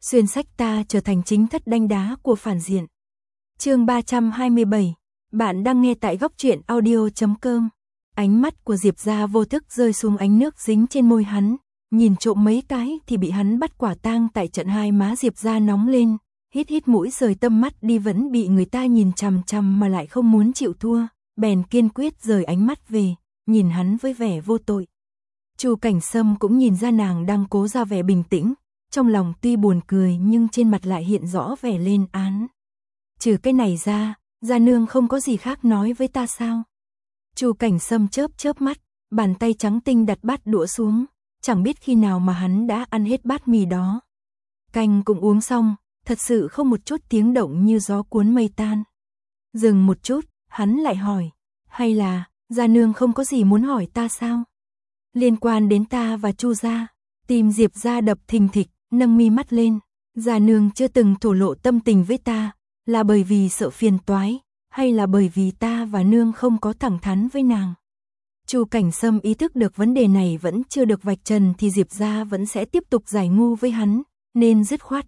xuyên sách ta trở thành chính thất đanh đá của phản diện. Chương 327, bạn đang nghe tại góc truyện audio.com. Ánh mắt của Diệp Gia vô thức rơi xuống ánh nước dính trên môi hắn, nhìn trộm mấy cái thì bị hắn bắt quả tang tại trận. Hai má Diệp Gia nóng lên, hít mũi rời tâm mắt đi, vẫn bị người ta nhìn chằm chằm mà lại không muốn chịu thua, bèn kiên quyết rời ánh mắt về, nhìn hắn với vẻ vô tội. Chu Cảnh Sâm cũng nhìn ra nàng đang cố ra vẻ bình tĩnh, trong lòng tuy buồn cười nhưng trên mặt lại hiện rõ vẻ lên án. Trừ cái này ra, Gia nương không có gì khác nói với ta sao? Chu Cảnh Sâm chớp mắt, bàn tay trắng tinh đặt bát đũa xuống, chẳng biết khi nào mà hắn đã ăn hết bát mì đó. Canh cũng uống xong, thật sự không một chút tiếng động, như gió cuốn mây tan. Dừng một chút, hắn lại hỏi, hay là Gia nương không có gì muốn hỏi ta sao? Liên quan đến ta và Chu gia. Tim Diệp Gia đập thình thịch, nâng mi mắt lên. Gia nương chưa từng thổ lộ tâm tình với ta, là bởi vì sợ phiền toái, hay là bởi vì ta và nương không có thẳng thắn với nàng? Chu Cảnh Sâm ý thức được vấn đề này vẫn chưa được vạch trần thì Diệp Gia vẫn sẽ tiếp tục giải ngu với hắn, nên dứt khoát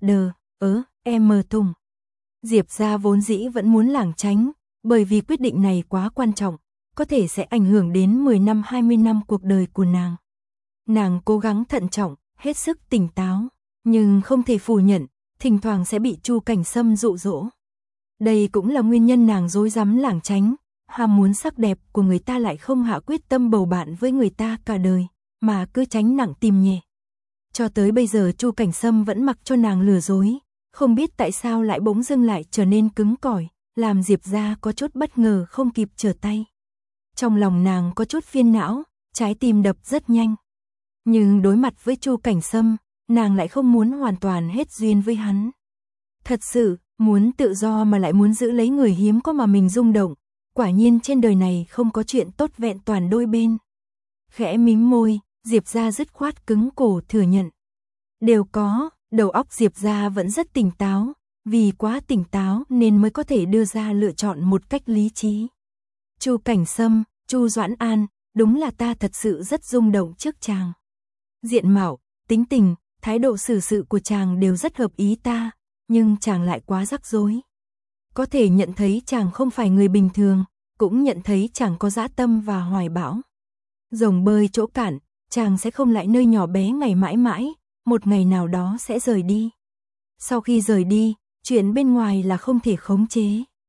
em mờ thùng. Diệp Gia vốn dĩ vẫn muốn lảng tránh, bởi vì quyết định này quá quan trọng, có thể sẽ ảnh hưởng đến 10 năm 20 năm cuộc đời của nàng. Nàng cố gắng thận trọng, hết sức tỉnh táo, nhưng không thể phủ nhận, thỉnh thoảng sẽ bị Chu Cảnh Sâm dụ dỗ. Đây cũng là nguyên nhân nàng rối rắm lảng tránh, ham muốn sắc đẹp của người ta lại không hạ quyết tâm bầu bạn với người ta cả đời, mà cứ tránh nặng tìm nhẹ. Cho tới bây giờ Chu Cảnh Sâm vẫn mặc cho nàng lừa dối, không biết tại sao lại bỗng dưng lại trở nên cứng cỏi, làm Diệp Gia có chút bất ngờ không kịp trở tay. Trong lòng nàng có chút phiền não, trái tim đập rất nhanh. Nhưng đối mặt với Chu Cảnh Sâm, nàng lại không muốn hoàn toàn hết duyên với hắn. Thật sự, muốn tự do mà lại muốn giữ lấy người hiếm có mà mình rung động, quả nhiên trên đời này không có chuyện tốt vẹn toàn đôi bên. Khẽ mím môi, Diệp Gia dứt khoát cứng cổ thừa nhận. Đều có, đầu óc Diệp Gia vẫn rất tỉnh táo, vì quá tỉnh táo nên mới có thể đưa ra lựa chọn một cách lý trí. Chu Cảnh Sâm, Chu Doãn An, đúng là ta thật sự rất rung động trước chàng. Diện mạo, tính tình, thái độ xử sự của chàng đều rất hợp ý ta, nhưng chàng lại quá rắc rối. Có thể nhận thấy chàng không phải người bình thường, cũng nhận thấy chàng có dã tâm và hoài bão. Rồng bơi chỗ cạn, chàng sẽ không lại nơi nhỏ bé ngày mãi mãi, một ngày nào đó sẽ rời đi. Sau khi rời đi, chuyện bên ngoài là không thể khống chế.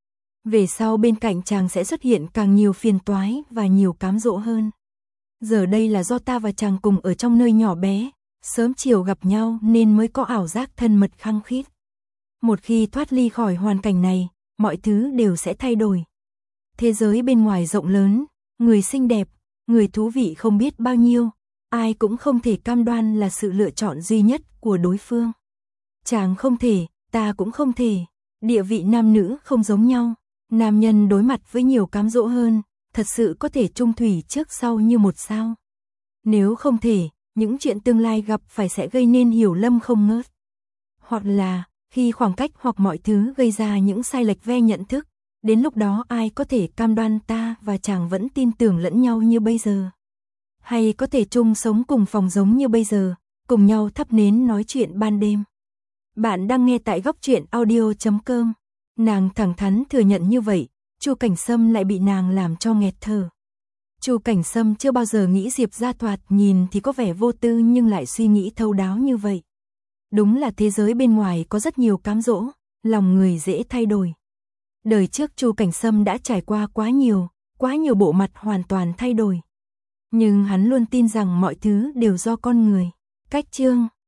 Về sau bên cạnh chàng sẽ xuất hiện càng nhiều phiền toái và nhiều cám dỗ hơn. Giờ đây là do ta và chàng cùng ở trong nơi nhỏ bé, sớm chiều gặp nhau nên mới có ảo giác thân mật khăng khít. Một khi thoát ly khỏi hoàn cảnh này, mọi thứ đều sẽ thay đổi. Thế giới bên ngoài rộng lớn, người xinh đẹp, người thú vị không biết bao nhiêu, ai cũng không thể cam đoan là sự lựa chọn duy nhất của đối phương. Chàng không thể, ta cũng không thể, địa vị nam nữ không giống nhau, nam nhân đối mặt với nhiều cám dỗ hơn, thật sự có thể chung thủy trước sau như một sao. Nếu không thể, những chuyện tương lai gặp phải sẽ gây nên hiểu lầm không ngớt. Hoặc là, khi khoảng cách hoặc mọi thứ gây ra những sai lệch ve nhận thức, đến lúc đó ai có thể cam đoan ta và chàng vẫn tin tưởng lẫn nhau như bây giờ? Hay có thể chung sống cùng phòng giống như bây giờ, cùng nhau thắp nến nói chuyện ban đêm? Bạn đang nghe tại góc truyện audio.com. Nàng thẳng thắn thừa nhận như vậy, Chu Cảnh Sâm lại bị nàng làm cho nghẹt thở. Chu Cảnh Sâm chưa bao giờ nghĩ Diệp Gia thoạt nhìn thì có vẻ vô tư nhưng lại suy nghĩ thấu đáo như vậy. Đúng là thế giới bên ngoài có rất nhiều cám dỗ, lòng người dễ thay đổi. Đời trước Chu Cảnh Sâm đã trải qua quá nhiều bộ mặt hoàn toàn thay đổi. Nhưng hắn luôn tin rằng mọi thứ đều do con người. Cách chương